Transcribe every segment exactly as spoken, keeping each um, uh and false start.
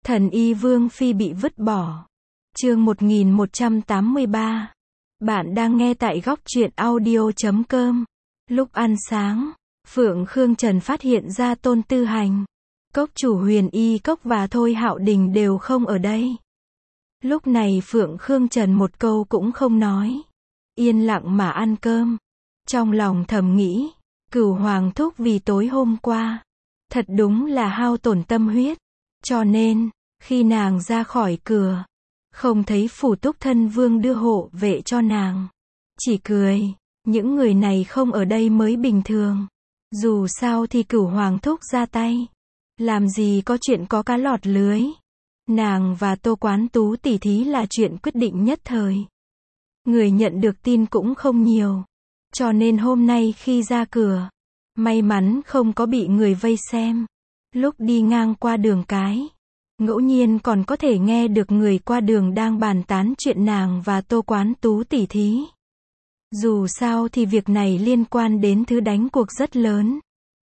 Thần y Vương Phi bị vứt bỏ. Chương một nghìn một trăm tám mươi ba. Bạn đang nghe tại góc truyện audio chấm com. Lúc ăn sáng, Phượng Khương Trần phát hiện ra Tôn Tư Hành, Cốc chủ Huyền Y Cốc và Thôi Hạo Đình đều không ở đây. Lúc này Phượng Khương Trần một câu cũng không nói, yên lặng mà ăn cơm. Trong lòng thầm nghĩ, Cửu Hoàng thúc vì tối hôm qua, thật đúng là hao tổn tâm huyết. Cho nên, khi nàng ra khỏi cửa, không thấy phủ túc thân vương đưa hộ vệ cho nàng, chỉ cười, những người này không ở đây mới bình thường. Dù sao thì Cửu Hoàng thúc ra tay, làm gì có chuyện có cá lọt lưới. Nàng và Tô Quán Tú tỉ thí là chuyện quyết định nhất thời. Người nhận được tin cũng không nhiều, cho nên hôm nay khi ra cửa, may mắn không có bị người vây xem. Lúc đi ngang qua đường cái, ngẫu nhiên còn có thể nghe được người qua đường đang bàn tán chuyện nàng và Tô Quán Tú tỉ thí. Dù sao thì việc này liên quan đến thứ đánh cuộc rất lớn.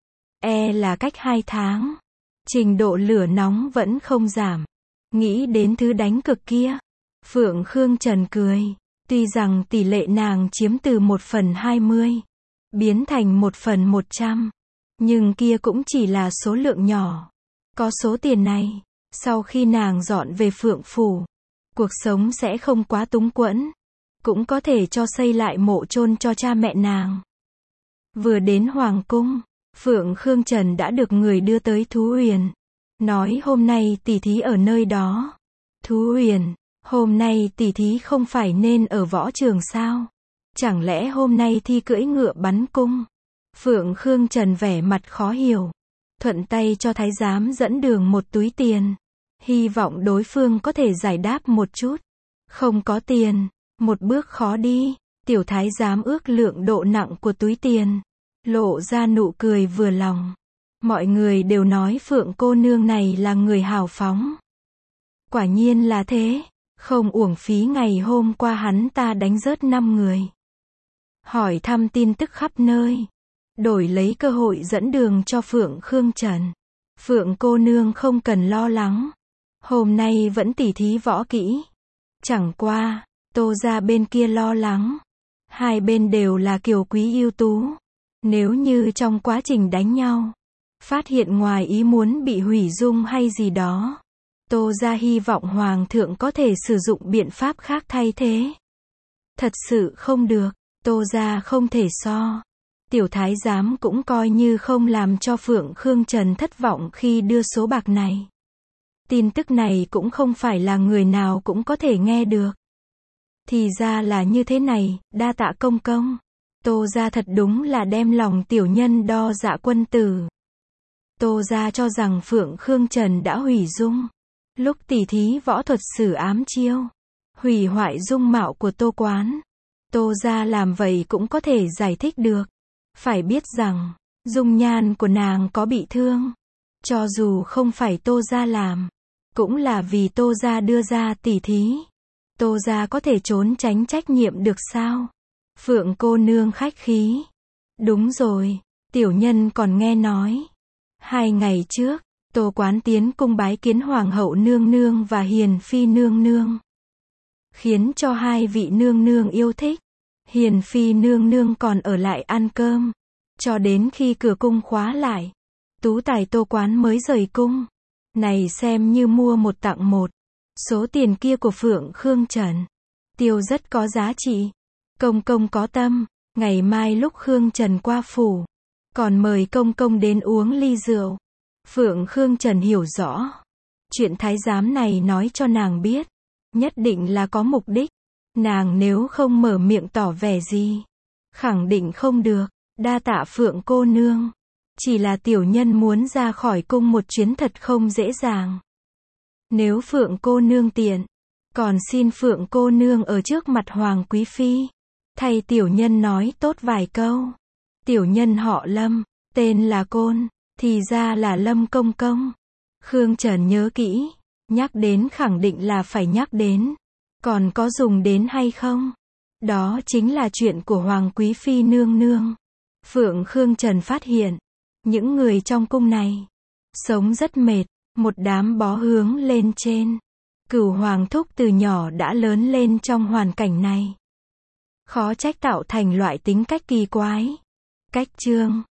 E là cách hai tháng, trình độ lửa nóng vẫn không giảm. Nghĩ đến thứ đánh cực kia, Phượng Khương Trần cười. Tuy rằng tỷ lệ nàng chiếm từ một phần hai mươi, biến thành một phần một trăm, nhưng kia cũng chỉ là số lượng nhỏ. Có số tiền này, sau khi nàng dọn về Phượng Phủ, cuộc sống sẽ không quá túng quẫn, cũng có thể cho xây lại mộ chôn cho cha mẹ nàng. Vừa đến Hoàng Cung, Phượng Khương Trần đã được người đưa tới Thú Huyền, nói hôm nay tỉ thí ở nơi đó. Thú Huyền, hôm nay tỉ thí không phải nên ở võ trường sao? Chẳng lẽ hôm nay thi cưỡi ngựa bắn cung? Phượng Khương Trần vẻ mặt khó hiểu, thuận tay cho thái giám dẫn đường một túi tiền, hy vọng đối phương có thể giải đáp một chút. Không có tiền, một bước khó đi. Tiểu thái giám ước lượng độ nặng của túi tiền, lộ ra nụ cười vừa lòng. Mọi người đều nói Phượng cô nương này là người hào phóng. Quả nhiên là thế, không uổng phí ngày hôm qua hắn ta đánh rớt năm người. Hỏi thăm tin tức khắp nơi, đổi lấy cơ hội dẫn đường cho Phượng Khương Trần. Phượng cô nương không cần lo lắng, hôm nay vẫn tỉ thí võ kỹ. Chẳng qua, Tô gia bên kia lo lắng. Hai bên đều là kiều quý ưu tú. Nếu như trong quá trình đánh nhau, phát hiện ngoài ý muốn bị hủy dung hay gì đó, Tô gia hy vọng Hoàng thượng có thể sử dụng biện pháp khác thay thế. Thật sự không được, Tô gia không thể so. Tiểu thái giám cũng coi như không làm cho Phượng Khương Trần thất vọng khi đưa số bạc này. Tin tức này cũng không phải là người nào cũng có thể nghe được. Thì ra là như thế này, đa tạ công công. Tô gia thật đúng là đem lòng tiểu nhân đo dạ quân tử. Tô gia cho rằng Phượng Khương Trần đã hủy dung, lúc tỉ thí võ thuật sử ám chiêu, hủy hoại dung mạo của Tô Quán. Tô gia làm vậy cũng có thể giải thích được. Phải biết rằng, dung nhan của nàng có bị thương, cho dù không phải Tô gia làm, cũng là vì Tô gia đưa ra tỉ thí. Tô gia có thể trốn tránh trách nhiệm được sao? Phượng cô nương khách khí. Đúng rồi, tiểu nhân còn nghe nói, hai ngày trước, Tô Quán tiến cung bái kiến Hoàng hậu nương nương và Hiền phi nương nương, khiến cho hai vị nương nương yêu thích. Hiền phi nương nương còn ở lại ăn cơm, cho đến khi cửa cung khóa lại, tú tài Tô Quán mới rời cung. Này xem như mua một tặng một. Số tiền kia của Phượng Khương Trần tiêu rất có giá trị. Công công có tâm, ngày mai lúc Khương Trần qua phủ, còn mời công công đến uống ly rượu. Phượng Khương Trần hiểu rõ, chuyện thái giám này nói cho nàng biết, nhất định là có mục đích. Nàng nếu không mở miệng tỏ vẻ gì, khẳng định không được. Đa tạ Phượng cô nương, chỉ là tiểu nhân muốn ra khỏi cung một chuyến thật không dễ dàng. Nếu Phượng cô nương tiện, còn xin Phượng cô nương ở trước mặt Hoàng quý phi, thay tiểu nhân nói tốt vài câu. Tiểu nhân họ Lâm, tên là Côn, thì ra là Lâm công công. Khương Trần nhớ kỹ, nhắc đến khẳng định là phải nhắc đến. Còn có dùng đến hay không? Đó chính là chuyện của Hoàng quý phi nương nương. Phượng Khương Trần phát hiện, những người trong cung này, sống rất mệt. Một đám bó hướng lên trên. Cửu Hoàng Thúc từ nhỏ đã lớn lên trong hoàn cảnh này. Khó trách tạo thành loại tính cách kỳ quái. Cách chương.